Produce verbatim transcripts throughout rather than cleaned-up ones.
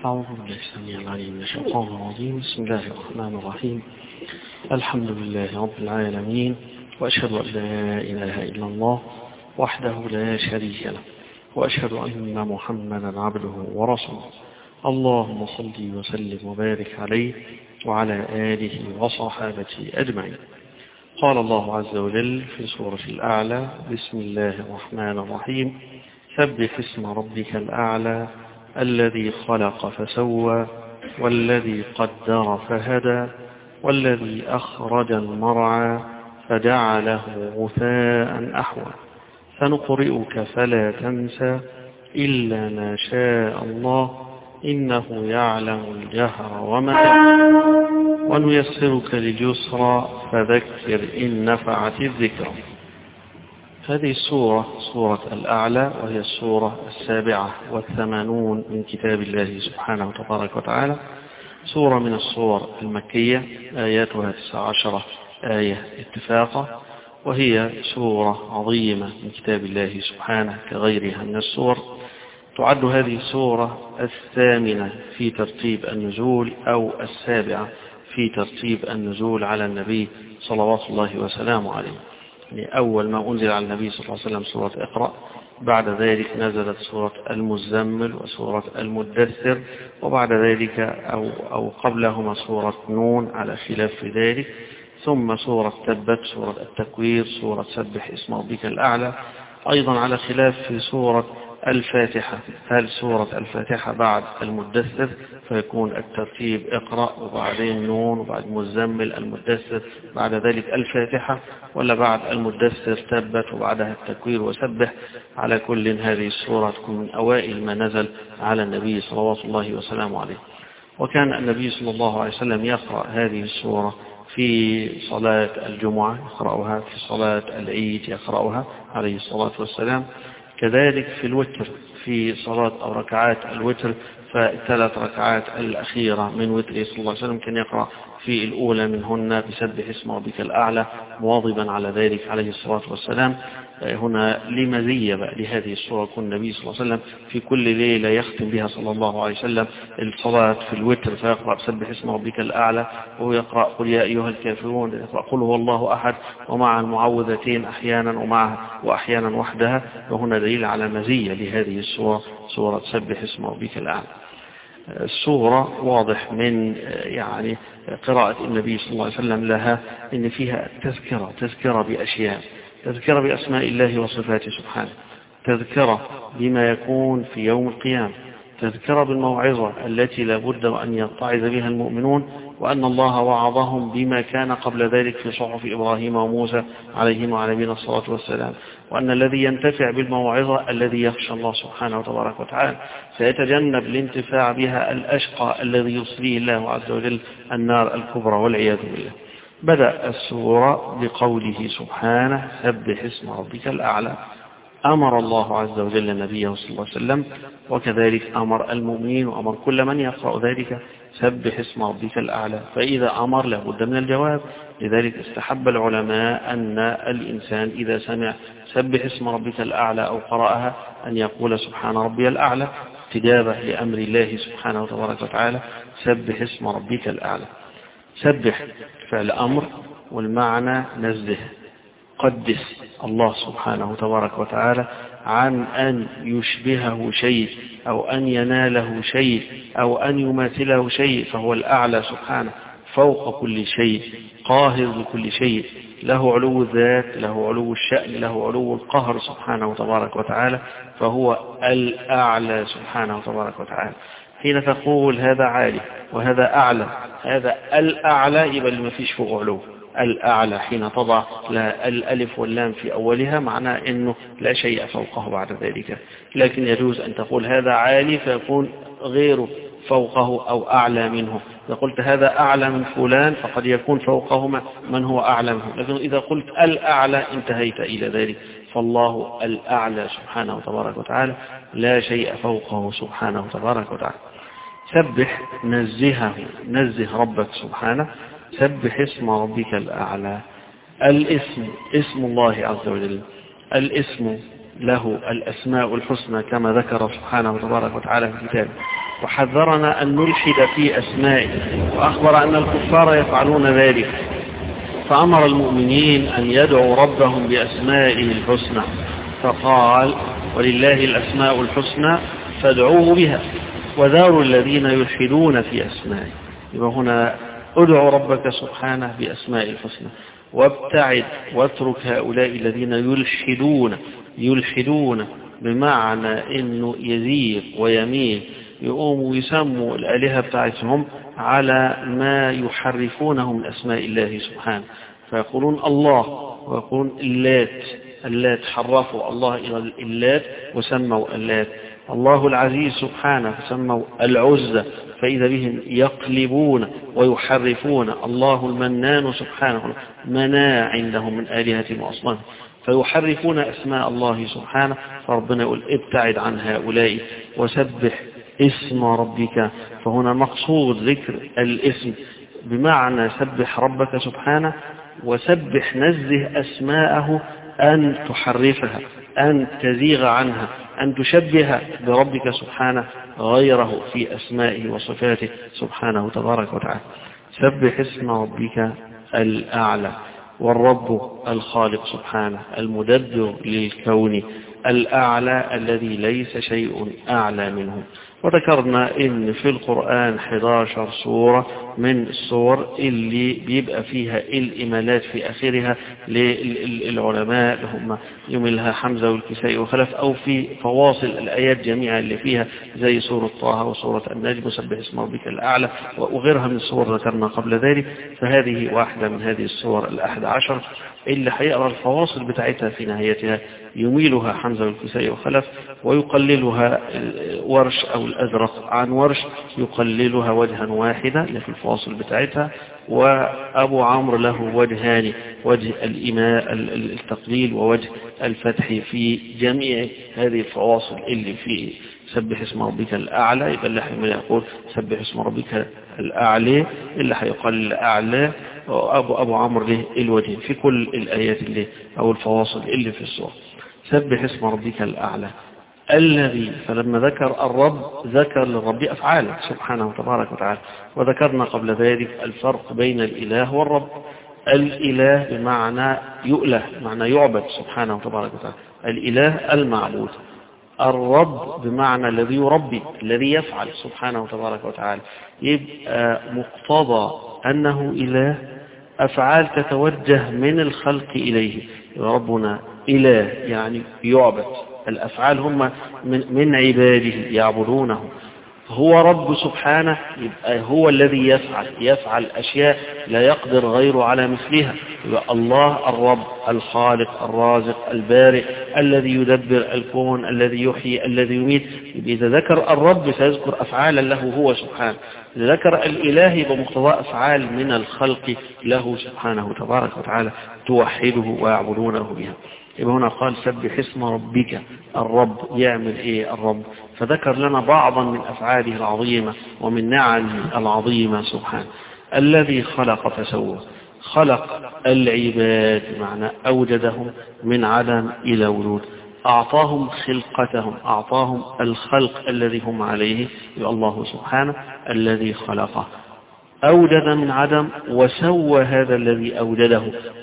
أعوذ بالله السميع العليم من الشيطان الرجيم. بسم الله الرحمن الرحيم. الحمد لله رب العالمين، وأشهد أن لا إله إلا الله وحده لا شريك له، وأشهد أن محمدا عبده ورسوله. اللهم صل وسلم وبارك عليه وعلى آله وصحابته أجمعين. قال الله عز وجل في سورة الأعلى: بسم الله الرحمن الرحيم. سبح اسم ربك الأعلى الذي خلق فسوى والذي قدر فهدى والذي أخرج المرعى فجعله غثاء أحوى سنقرئك فلا تنسى إلا ما شاء الله إنه يعلم الجهر وما ونيسرك لليسرى فذكر إن نفعت الذكر. هذه السورة سورة الأعلى، وهي السورة السابعة والثمانون من كتاب الله سبحانه وتبارك وتعالى، سورة من السور المكية، آياتها تسع عشرة آية اتفاقا، وهي سورة عظيمة من كتاب الله سبحانه كغيرها من السور. تعد هذه السورة الثامنة في ترتيب النزول أو السابعة في ترتيب النزول على النبي صلوات الله وسلامه عليه. يعني أول ما أنزل على النبي صلى الله عليه وسلم سورة اقرأ، بعد ذلك نزلت سورة المزمل وسورة المدثر، وبعد ذلك أو, أو قبلهما سورة نون على خلاف في ذلك، ثم سورة تبت، سورة التكوير، سورة سبح اسم ربك الأعلى، أيضا على خلاف في سورة الفاتحة. هل سورة الفاتحة بعد المدثر فيكون الترتيب اقرأ وبعدين نون وبعد مزمل المدثر بعد ذلك الفاتحة، ولا بعد المدثر تبت وبعدها التكوير وسبح؟ على كل هذه السورة تكون من أوائل ما نزل على النبي صلوات الله وسلامه عليه. وكان النبي صلى الله عليه وسلم يقرأ هذه السورة في صلاة الجمعة، يقرأها في صلاة العيد، يقرأها عليه الصلاة والسلام، كذلك في الوتر، في صلاة أو ركعات الوتر، فالثلاث ركعات الأخيرة من وتره صلى الله عليه وسلم كان يقرأ في الأولى منهن بسبح اسم ربك الأعلى، مواظبا على ذلك عليه الصلاة والسلام. هنا لمزية بقى لهذه السورة، كن النبي صلى الله عليه وسلم في كل ليلة يختم بها صلى الله عليه وسلم الصلاة في الوتر، فيقرأ بسبح اسم ربك الأعلى، وهو يقرأ قل يا أيها الكافرون، يقرأ قل هو الله أحد، ومع المعوذتين أحيانا ومعها وأحيانا وحدها. وهنا دليل على مزية لهذه السورة، سورة سبح اسم ربك الأعلى. السورة واضح من يعني قراءة النبي صلى الله عليه وسلم لها إن فيها تذكرة تذكرة بأشياء، تذكرة بأسماء الله وصفاته سبحانه، تذكرة بما يكون في يوم القيامة، تذكرة بالموعظة التي لابد أن يتعظ بها المؤمنون، وأن الله وعظهم بما كان قبل ذلك في صحف إبراهيم وموسى عليهما وعلى نبينا الصلاة والسلام، وأن الذي ينتفع بالموعظة الذي يخشى الله سبحانه وتبارك وتعالى، سيتجنب الانتفاع بها الأشقى الذي يصليه الله عز وجل النار الكبرى والعياذ بالله. بدأ السورة بقوله سبحانه: سبح اسم ربك الأعلى. أمر الله عز وجل نبيه صلى الله عليه وسلم، وكذلك أمر المؤمنين وأمر كل من يقرأ ذلك: سبح اسم ربك الأعلى. فإذا أمر لابد من الجواب، لذلك استحب العلماء أن الإنسان إذا سمع سبح اسم ربك الأعلى أو قرأها أن يقول سبحان ربي الأعلى، استجابة لأمر الله سبحانه وتبارك وتعالى: سبح اسم ربك الأعلى. سبح فعل أمر، والمعنى نزه، قدس الله سبحانه تبارك وتعالى عن أن يشبهه شيء أو أن يناله شيء أو أن يماثله شيء، فهو الأعلى سبحانه، فوق كل شيء، قاهر لكل شيء، له علو الذات، له علو الشأن، له علو القهر سبحانه تبارك وتعالى، فهو الأعلى سبحانه تبارك وتعالى. حين تقول هذا عالي وهذا أعلى، هذا الأعلى يبقى ما فيش فوق علو. الأعلى حين تضع الألف واللام في أولها معناه أنه لا شيء فوقه بعد ذلك، لكن يجوز أن تقول هذا عالي فيكون غيره فوقه أو أعلى منه. إذا قلت هذا أعلى من فلان فقد يكون فوقه من هو أعلى منه، لكن إذا قلت الأعلى انتهيت إلى ذلك. فالله الأعلى سبحانه وتبارك وتعالى، لا شيء فوقه سبحانه وتبارك وتعالى. سبح، نزهه، نزه ربك سبحانه. سبح اسم ربك الأعلى. الاسم اسم الله عز وجل، الاسم له الأسماء الحسنى كما ذكر سبحانه وتبارك وتعالى في كتابه، وحذرنا أن نلحد في أسمائه، وأخبر أن الكفار يفعلون ذلك، فأمر المؤمنين أن يدعوا ربهم بأسمائه الحسنى، فقال ولله الأسماء الحسنى فادعوه بها وذاروا الذين يلحدون في أسمائه. يبقى هنا ادعوا ربك سبحانه بأسماء الحسنى، وابتعد واترك هؤلاء الذين يلحدون يلحدون بمعنى انه يزيغ ويميل، يقوموا يسموا الآلهة بتاعتهم على ما يحرفونه من أسماء الله سبحانه، فيقولون الله ويقولون اللات، اللات حرفوا الله إلى اللات وسموا اللات، الله العزيز سبحانه فسموا العزة، فإذا بهم يقلبون ويحرفون. الله المنان سبحانه مناع عندهم من آلهة وأصنام، فيحرفون أسماء الله سبحانه. فربنا يقول ابتعد عن هؤلاء وسبح اسم ربك. فهنا مقصود ذكر الاسم بمعنى سبح ربك سبحانه، وسبح نزه أسماءه أن تحرفها، أن تزيغ عنها، أن تشبه بربك سبحانه غيره في أسمائه وصفاته سبحانه تبارك وتعالى. سبح اسم ربك الأعلى. والرب الخالق سبحانه المدبر للكون الأعلى الذي ليس شيء أعلى منه. وذكرنا إن في القرآن إحدى عشرة سورة من السور اللي بيبقى فيها الإمالات في آخرها للعلماء اللي هم يملها حمزة والكسائي وخلف، أو في فواصل الآيات جميعا اللي فيها زي سورة طه وسورة النجم وسبح اسم ربك الأعلى وغيرها من السور ذكرنا قبل ذلك. فهذه واحدة من هذه السور الأحد عشر اللي هيقرأ الفواصل بتاعتها في نهايتها يميلها حمزة والكسائي وخلف، ويقللها ورش أو الأزرق عن ورش يقللها وجها واحدا في الفواصل بتاعتها، وأبو عمرو له وجهان، وجه الإماء التقليل ووجه الفتح في جميع هذه الفواصل اللي في سبح اسم ربك الأعلى. يبقى اللي حيمل يقول سبح اسم ربك الأعلى، اللي حيقلل أعلى أبو أبو عمرو له الوجه في كل الآيات اللي أو الفواصل اللي في السورة. سبح اسم ربك الأعلى الذي، فلما ذكر الرب ذكر للرب أفعاله سبحانه تبارك وتعالى. وذكرنا قبل ذلك الفرق بين الإله والرب. الإله بمعنى يؤله، بمعنى يعبد سبحانه تبارك وتعالى، الإله المعبود. الرب بمعنى الذي يربي، الذي يفعل سبحانه تبارك وتعالى. يبقى مقتضى أنه إله أفعال تتوجه من الخلق إليه. ربنا إله يعني يعبد، الأفعال هم من, من عباده يعبدونه. هو رب سبحانه، يبقى هو الذي يفعل يفعل أشياء لا يقدر غيره على مثلها. يبقى الله الرب الخالق الرازق البارئ الذي يدبر الكون الذي يحيي الذي يميت. إذا ذكر الرب سيذكر أفعالا له هو سبحانه. إذا ذكر الإله يبقى مقتضى أفعال من الخلق له سبحانه تبارك وتعالى توحده ويعبدونه بها. يبقى هنا قال سبح اسم ربك. الرب يعمل ايه الرب؟ فذكر لنا بعضا من أفعاله العظيمة ومن نعمه العظيمة سبحانه. الذي خلق فسوى، خلق العباد بمعنى أوجدهم من عدم إلى وجود، أعطاهم خلقتهم، أعطاهم الخلق الذي هم عليه. يبقى الله سبحانه الذي خلقه أوجد من عدم وسوى هذا الذي أوجده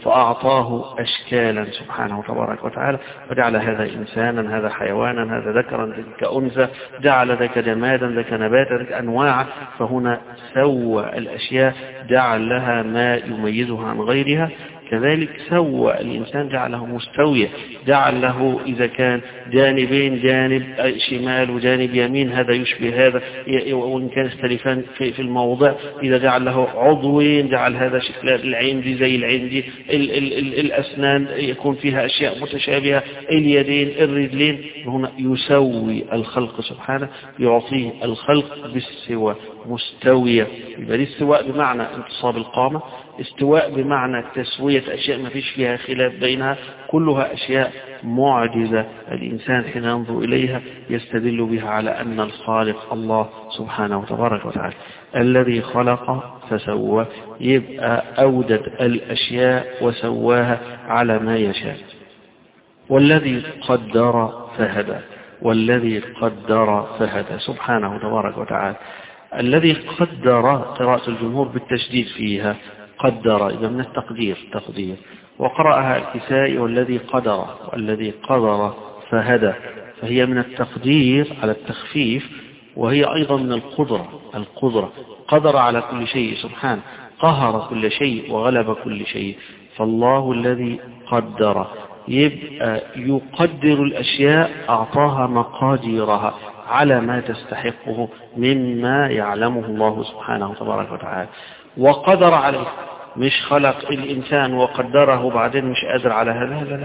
فأعطاه أشكالا سبحانه تبارك وتعالى، وجعل هذا إنسانا، هذا حيوانا، هذا ذكرا، ذاك أنثى، جعل ذاك جمادا، ذاك نباتا، ذاك أنواعا. فهنا سوى الأشياء، جعل لها ما يميزها عن غيرها. كذلك سوى الإنسان، جعله مستوية، جعل له إذا كان جانبين، جانب شمال وجانب يمين، هذا يشبه هذا وإن كان يختلفان في الموضع. إذا جعل له عضوين جعل هذا شكل العين دي زي العين دي، ال ال ال الأسنان يكون فيها أشياء متشابهة، اليدين، الرجلين. هنا يسوي الخلق سبحانه، يعطيه الخلق بالسوى مستوية. يبقى الاستواء بمعنى انتصاب القامة، استواء بمعنى تسوية أشياء ما فيش فيها خلاف بينها، كلها أشياء معجزة. الإنسان حين ينظر إليها يستدل بها على أن الخالق الله سبحانه وتبارك وتعالى. الذي خلق فسوى، يبقى أوجد الأشياء وسواها على ما يشاء. والذي قدر فهدى، والذي قدر فهدى سبحانه تبارك وتعالى. الذي قدر قراءة الجمهور بالتشديد فيها، قدر إذا من التقدير تقدير، وقرأها الكسائي والذي قدر، والذي قدر فهدى، فهي من التقدير على التخفيف، وهي أيضا من القدرة القدرة قدر على كل شيء سبحانه، قهر كل شيء وغلب كل شيء. فالله الذي قدر يبقى يقدر الأشياء، أعطاها مقاديرها على ما تستحقه مما يعلمه الله سبحانه تبارك وتعالى، وقدر عليه. مش خلق الإنسان وقدره بعدين مش قادر على هذا، لا لا،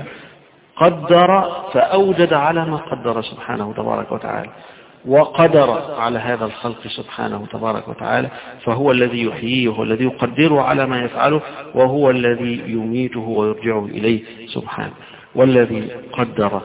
قدر فأوجد على ما قدر سبحانه تبارك وتعالى، وقدر على هذا الخلق سبحانه تبارك وتعالى. فهو الذي يحييه والذي يقدره على ما يفعله، وهو الذي يميته ويرجعه إليه سبحانه. والذي قدر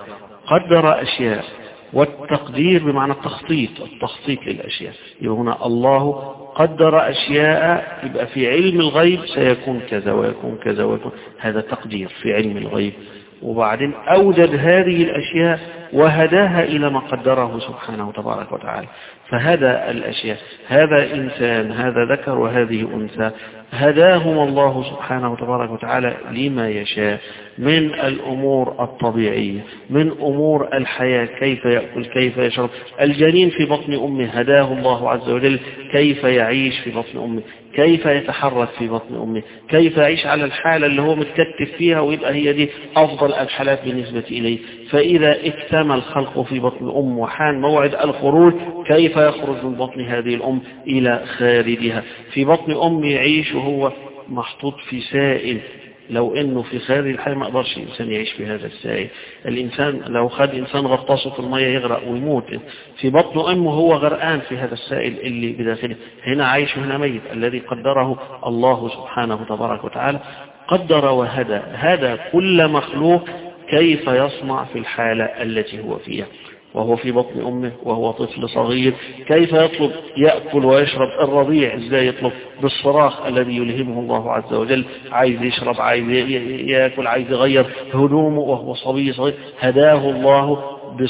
قدر أشياء، والتقدير بمعنى التخطيط التخطيط للأشياء. يبقى هنا الله قدر أشياء، يبقى في علم الغيب سيكون كذا ويكون كذا ويكون، هذا تقدير في علم الغيب. وبعدين أوجد هذه الأشياء وهداها إلى ما قدره سبحانه تبارك وتعالى. فهدى الأشياء، هذا إنسان، هذا ذكر وهذه أنثى، هداهم الله سبحانه تبارك وتعالى لما يشاء من الأمور الطبيعية، من أمور الحياة، كيف يأكل، كيف يشرب. الجنين في بطن أمه هداه الله عز وجل كيف يعيش في بطن أمه، كيف يتحرك في بطن أمه، كيف يعيش على الحالة اللي هو متكتف فيها، ويبقى هي دي أفضل الحالات بالنسبة إليه. فإذا اكتمل الخلق في بطن الأم وحان موعد الخروج، كيف يخرج من بطن هذه الأم إلى خارجها. في بطن أم يعيش وهو محطوط في سائل، لو انه في خارج الحياة ما قدرش الانسان يعيش في هذا السائل. الانسان لو خد انسان غطاسه في المية يغرق ويموت. في بطن امه هو غرقان في هذا السائل اللي بداخله، هنا عايش وهنا ميت. الذي قدره الله سبحانه تبارك وتعالى، قدر وهدى، هدى كل مخلوق كيف يصنع في الحالة التي هو فيها. وهو في بطن أمه وهو طفل صغير، كيف يطلب يأكل ويشرب. الرضيع ازاي يطلب؟ بالصراخ الذي يلهمه الله عز وجل، عايز يشرب، عايز يأكل، عايز يغير هدومه وهو صبي صغير. هداه الله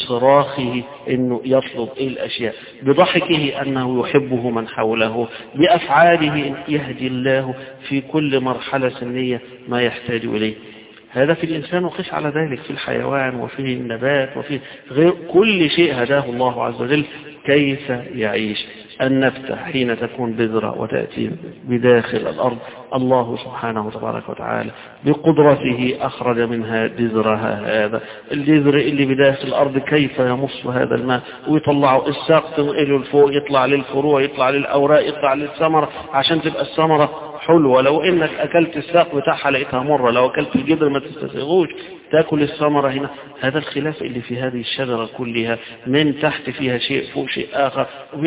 بصراخه انه يطلب ايه الاشياء، بضحكه انه يحبه من حوله، بافعاله يهدي الله في كل مرحلة سنية ما يحتاج اليه. هذا في الإنسان، وقس على ذلك في الحيوان وفي النبات وفي غير كل شيء هداه الله عز وجل كيف يعيش. النبتة حين تكون بذرة وتأتي بداخل الأرض، الله سبحانه تبارك وتعالى بقدرته أخرج منها بذرها. هذا الجذر اللي بداخل الأرض كيف يمص هذا الماء ويطلعه، الساق تنقله لفوق، يطلع للفروع، يطلع للأوراق، يطلع للثمرة عشان تبقى الثمرة حلوة. لو انك اكلت الساق بتاعها لقيتها مرة، لو اكلت الجذر ما تستسيغوش، تاكل الثمرة هنا. هذا الخلاف اللي في هذه الشجرة كلها، من تحت فيها شيء، فوق شيء آخر،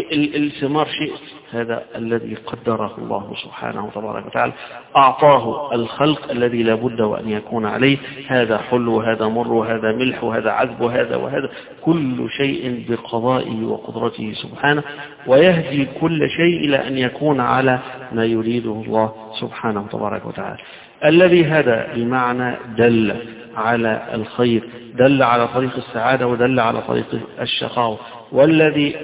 الثمار شيء. هذا الذي قدره الله سبحانه وتبارك وتعالى، أعطاه الخلق الذي لا بد وأن يكون عليه. هذا حلو وهذا مر وهذا ملح وهذا عذب وهذا وهذا، كل شيء بقضائه وقدرته سبحانه، ويهدي كل شيء إلى أن يكون على ما يريده الله سبحانه وتبارك وتعالى. الذي هدى بمعنى دل على الخير، دل على طريق السعادة ودل على طريق الشقاوة. والذي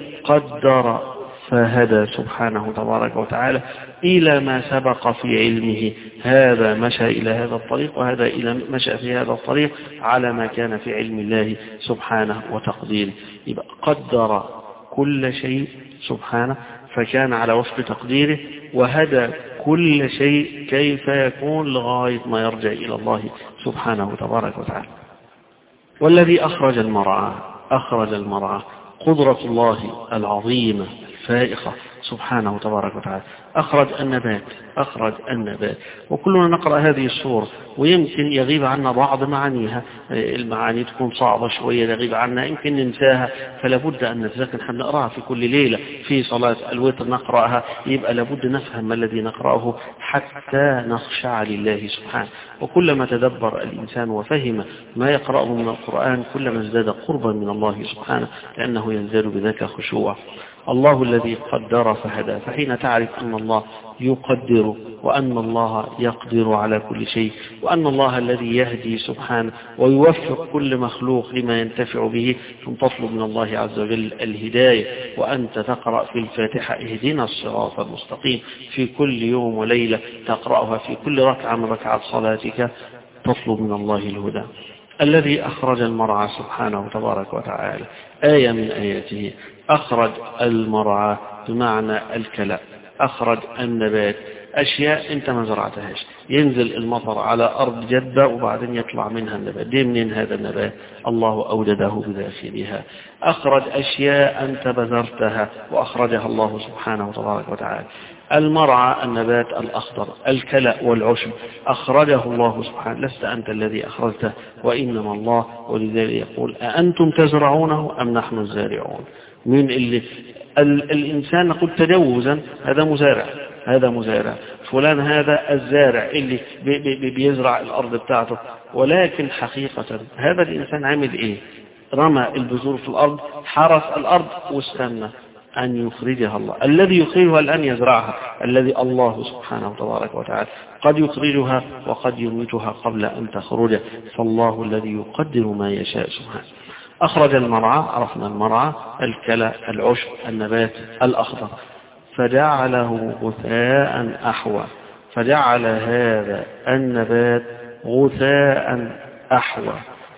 قدر فهدى سبحانه تبارك وتعالى إلى ما سبق في علمه. هذا مشى إلى هذا الطريق، وهذا إلى مشى في هذا الطريق على ما كان في علم الله سبحانه وتقديره. يبقى قدر كل شيء سبحانه فكان على وفق تقديره، وهدى كل شيء كيف يكون لغاية ما يرجع إلى الله سبحانه تبارك وتعالى. والذي أخرج المرعى أخرج المرعى قدرة الله العظيمة الفائقة سبحانه تبارك وتعالى. أخرج النبات أخرج النبات وكلنا نقرأ هذه السورة ويمكن يغيب عنا بعض معانيها، المعاني تكون صعبة شوية يغيب عنا، يمكن ننساها، فلا بد أن نتذكر. نحن نقرأها في كل ليلة في صلاة الوتر نقرأها، يبقى لابد نفهم ما الذي نقرأه حتى نخشع لله سبحانه. وكلما تدبر الإنسان وفهم ما يقرأه من القرآن كلما ازداد قربا من الله سبحانه، لأنه يزداد بذاك خشوع. الله الذي قدر فهدى. فحين تعرف أن الله يقدر وأن الله يقدر على كل شيء وأن الله الذي يهدي سبحانه ويوفق كل مخلوق لما ينتفع به، ثم تطلب من الله عز وجل الهداية، وأنت تقرأ في الفاتحة اهدنا الصراط المستقيم في كل يوم وليلة، تقرأها في كل ركعة من ركعات صلاتك، تطلب من الله الهدى. الذي أخرج المرعى سبحانه تبارك وتعالى، آية من آياته، أخرج المرعى بمعنى الكلى، أخرج النبات، أشياء أنت ما زرعتهاش، ينزل المطر على أرض جدة وبعدين يطلع منها النبات. دي منين هذا النبات؟ الله أوجده بداخلها. أخرج أشياء أنت بذرتها وأخرجها الله سبحانه تبارك وتعالى. المرعى النبات الأخضر، الكلى والعشب أخرجه الله سبحانه، لست أنت الذي أخرجته وإنما الله. ولذلك يقول أأنتم تزرعونه أم نحن الزارعون؟ من اللي ال... الإنسان نقول تجوزا هذا مزارع، هذا مزارع فلان، هذا الزارع اللي بي بي بيزرع الأرض بتاعته، ولكن حقيقة هذا الإنسان عمل إيه؟ رمى البذور في الأرض، حرث الأرض واستنى أن يخرجها الله. الذي يخرجها الآن يزرعها الذي الله سبحانه تبارك وتعالى، قد يخرجها وقد يميتها قبل أن تخرج، فالله الذي يقدر ما يشاء سبحانه. أخرج المرعى، عرفنا المرعى، الكلى، العشب، النبات الأخضر، فجعله غثاء أحوى، فجعل هذا النبات غثاء أحوى.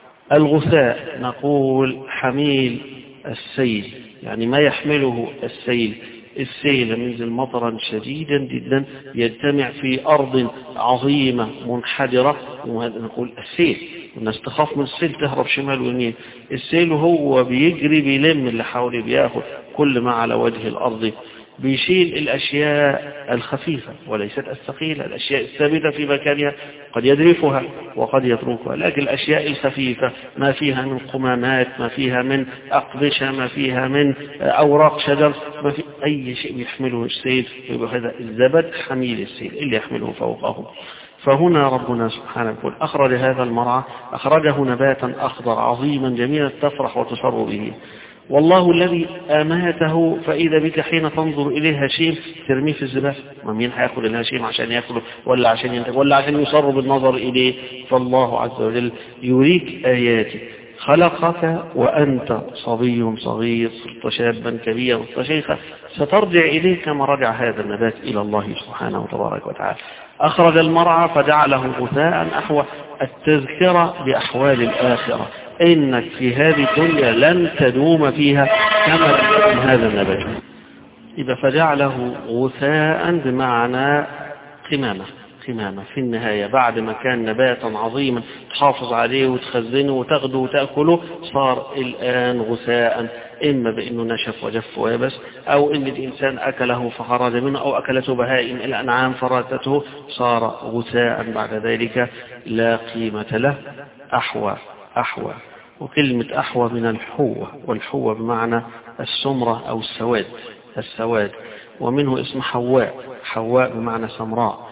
الغثاء نقول حميل السيل، يعني ما يحمله السيل. السيل ينزل مطرا شديدا جدا يجتمع في أرض عظيمة منحدرة، وهذا نقول السيل، والناس تخاف من السيل تهرب شمال ويمين. السيل هو بيجري بيلم اللي حواليه، بياخد كل ما على وجه الأرض، بيشيل الأشياء الخفيفة وليست الثقيلة. الأشياء الثابتة في مكانها قد يدرفها وقد يتركها، لكن الأشياء الخفيفة ما فيها من قمامات، ما فيها من أقبشة، ما فيها من أوراق شجر، ما في أي شيء يحمله السيل، يبقى هذا الزبد حميل السيل اللي يحمله فوقه. فهنا ربنا سبحانه يقول أخرج هذا المرعى، أخرجه نباتا أخضر عظيما جميلا تفرح وتسر به. والله الذي أماته، فإذا بك حين تنظر إليه هشيم ترميه في الزبالة. ما مين هياخد الهشيم عشان يأكله ولا عشان ينتج ولا عشان يصر بالنظر إليه؟ فالله عز وجل يريك آياته. خلقك وأنت صبي صغير، صرت شابا كبيرا، صرت شيخا، سترجع إليه كما رجع هذا النبات إلى الله سبحانه وتبارك وتعالى. أخرج المرعى فجعله غثاء أحوى، التذكرة بأحوال الآخرة، إنك في هذه الدنيا لن تدوم فيها كما لم هذا النبات. إذا فجعله غثاء بمعنى قمامة، قمامة في النهاية، بعد ما كان نباتا عظيما تحافظ عليه وتخزنه وتاخده وتأكله، صار الآن غثاء، إما بأنه نشف وجف ويبس، أو إن الإنسان أكله فخرج منه، أو أكلته بهائم الأنعام فراتته، صار غثاء بعد ذلك لا قيمة له. أحوى، أحوى، وكلمة أحوى من الحوة، والحوة بمعنى السمرة أو السواد، السواد، ومنه اسم حواء، حواء بمعنى سمراء،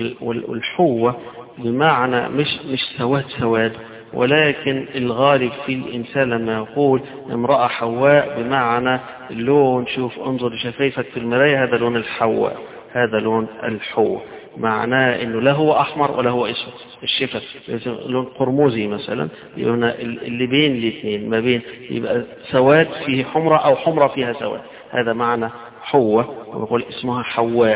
والحوة بمعنى مش مش سواد سواد، ولكن الغالب في الإنسان لما يقول امرأة حواء بمعنى اللون، شوف انظر لشفايفك في المراية، هذا لون الحواء، هذا لون الحوة، معناه انه لا هو احمر ولا هو اسود، الشفة لون قرمزي مثلا، اللي بين الاثنين، ما بين يبقى سواد فيه حمرة او حمرة فيها سواد، هذا معنى حوة، ونقول اسمها حواء.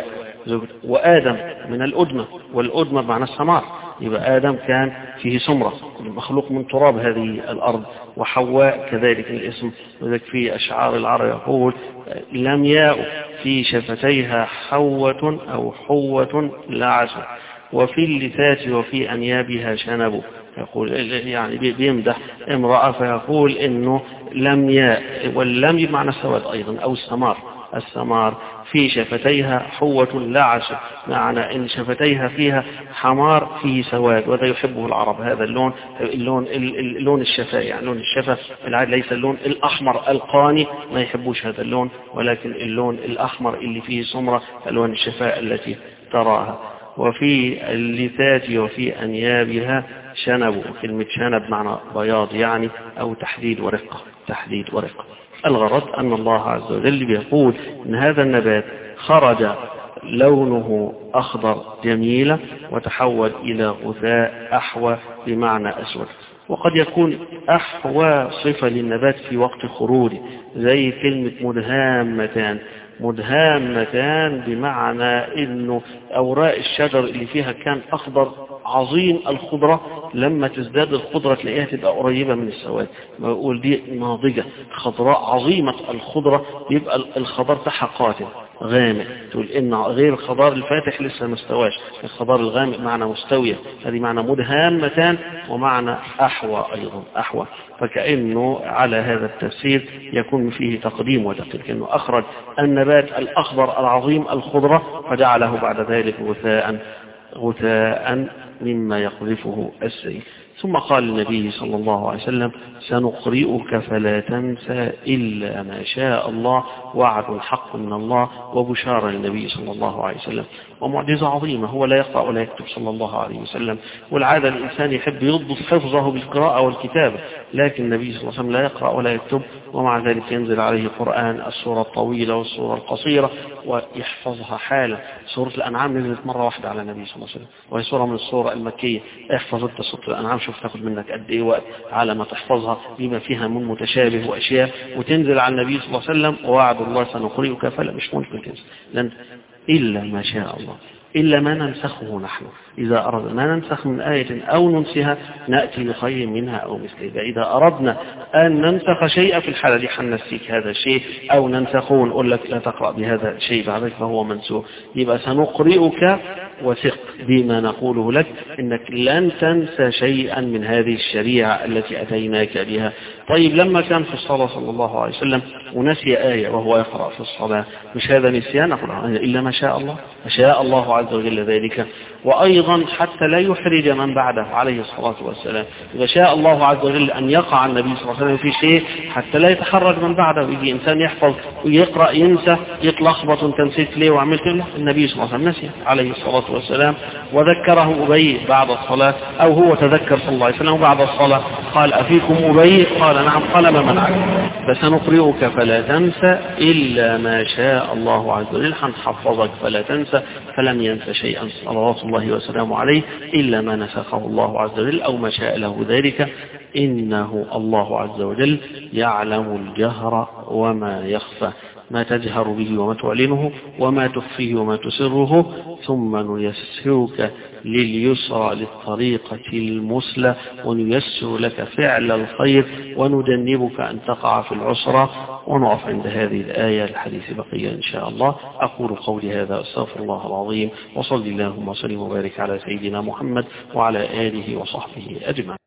وآدم من الأدمة، والأدمة بمعنى السمار، يبقى آدم كان فيه سمرة، مخلوق من تراب هذه الأرض، وحواء كذلك الاسم. وذلك في أشعار العرب يقول لم ياء في شفتيها حوة أو حوة لعس، وفي اللثات وفي أنيابها شنب. يقول يعني بيمدح امرأة فيقول إنه لم ياء، واللم بمعنى السواد أيضا أو السمار، السمار في شفتيها حوة لعس، معنى ان شفتيها فيها حمار فيه سواد، وهذا يحبه العرب، هذا اللون، اللون اللون الشفاء، يعني لون الشفاء العاد، ليس اللون الأحمر القاني، ما يحبوش هذا اللون، ولكن اللون الأحمر اللي فيه سمرة، ألوان الشفاء التي تراها. وفي اللثات وفي أنيابها شنب، كلمة شنب معنى بياض يعني، أو تحديد ورقة، تحديد ورقة. الغرض أن الله عز وجل بيقول إن هذا النبات خرج لونه أخضر جميلة وتحول إلى غثاء أحوى بمعنى أسود. وقد يكون أحوى صفة للنبات في وقت خروجه، زي كلمة مدهامتان. مدهامتان بمعنى إنه أوراق الشجر اللي فيها كان أخضر عظيم الخضرة، لما تزداد الخضرة تلاقيها تبقى قريبة من السواد. ما بقول دي ناضجة خضراء عظيمة الخضرة، يبقى الخضار تحت قاتل غامق. تقول إن غير الخضار الفاتح لسه مستواش، الخضار الغامق معنى مستوية. هذه معنى مدهامتان، ومعنى أحوى أيضا أحوى. فكأنه على هذا التفسير يكون فيه تقديم وتقديم، كأنه أخرج النبات الأخضر العظيم الخضرة فجعله بعد ذلك غثاء غثاء مما يقذفه السيف. ثم قال النبي صلى الله عليه وسلم: سنقرئك فلا تنسى إلا ما شاء الله. وعد حق من الله وبشارة للنبي صلى الله عليه وسلم، ومعجزة عظيمة. هو لا يقرأ ولا يكتب صلى الله عليه وسلم، والعادة الإنسان يحب يضبط حفظه بالقراءة والكتابة، لكن النبي صلى الله عليه وسلم لا يقرأ ولا يكتب، ومع ذلك ينزل عليه قرآن، السورة الطويلة والسورة القصيرة، ويحفظها حالا. سورة الأنعام نزلت مرة واحدة على النبي صلى الله عليه وسلم، وهي سورة من السورة المكية. احفظ انت سورة الأنعام، شوف تاخد منك قد ايه وقت على ما تحفظها، بما فيها من متشابه وأشياء، وتنزل على النبي صلى الله عليه وسلم. ووعد الله سنقرئك فلا مش ممكن تنسى، لن إلا ما شاء الله، إلا ما ننسخه نحن إذا أردنا. ما ننسخ من آية أو ننسها نأتي بخير منها أو مثلها. إذا أردنا أن ننسخ شيئا في الحالة دي حنسيك هذا الشيء، أو ننسخه ونقول لك لا تقرأ بهذا الشيء بعدك فهو منسوخ. يبقى سنقرئك، وثق بما نقوله لك إنك لن تنسى شيئا من هذه الشريعة التي أتيناك بها. طيب لما كان في الصلاة صلى الله عليه وسلم ونسي آية وهو يقرأ في الصلاة، مش هذا نسيان؟ نقول إلا ما شاء الله، ما شاء الله عز وجل ذلك. وأيضا حتى لا يحرج من بعده عليه الصلاة والسلام، إذا شاء الله عز وجل أن يقع النبي صلى الله عليه وسلم في شيء حتى لا يتحرج من بعده. يجي إنسان يحفظ ويقرأ ينسى يتلخبط، وانت نسيت ليه وعملت له؟ النبي صلى الله عليه وسلم نسي عليه الصلاة والسلام، وذكره أبي بعد الصلاة، أو هو تذكر صلى الله عليه وسلم بعد الصلاة قال: أفيكم أبي؟ قال: نعم. قال: ما منعك؟ فسنقرئك فلا تنسى إلا ما شاء الله عز وجل. حنحفظك فلا تنسى، فلم ينسى شيئا صلوات الله وسلامه عليه إلا ما نسخه الله عز وجل أو ما شاء له ذلك. إنه الله عز وجل يعلم الجهر وما يخفى، ما تجهر به وما تعلنه، وما تخفيه وما تسره. ثم نيسرك لليسرى للطريقة المثلى، ونيسر لك فعل الخير، وندنبك أن تقع في العسرة. ونقف عند هذه الآية، الحديث بقية إن شاء الله. أقول قولي هذا، أستغفر الله العظيم، وصلي اللهم وسلم وبارك على سيدنا محمد وعلى آله وصحبه أجمعين.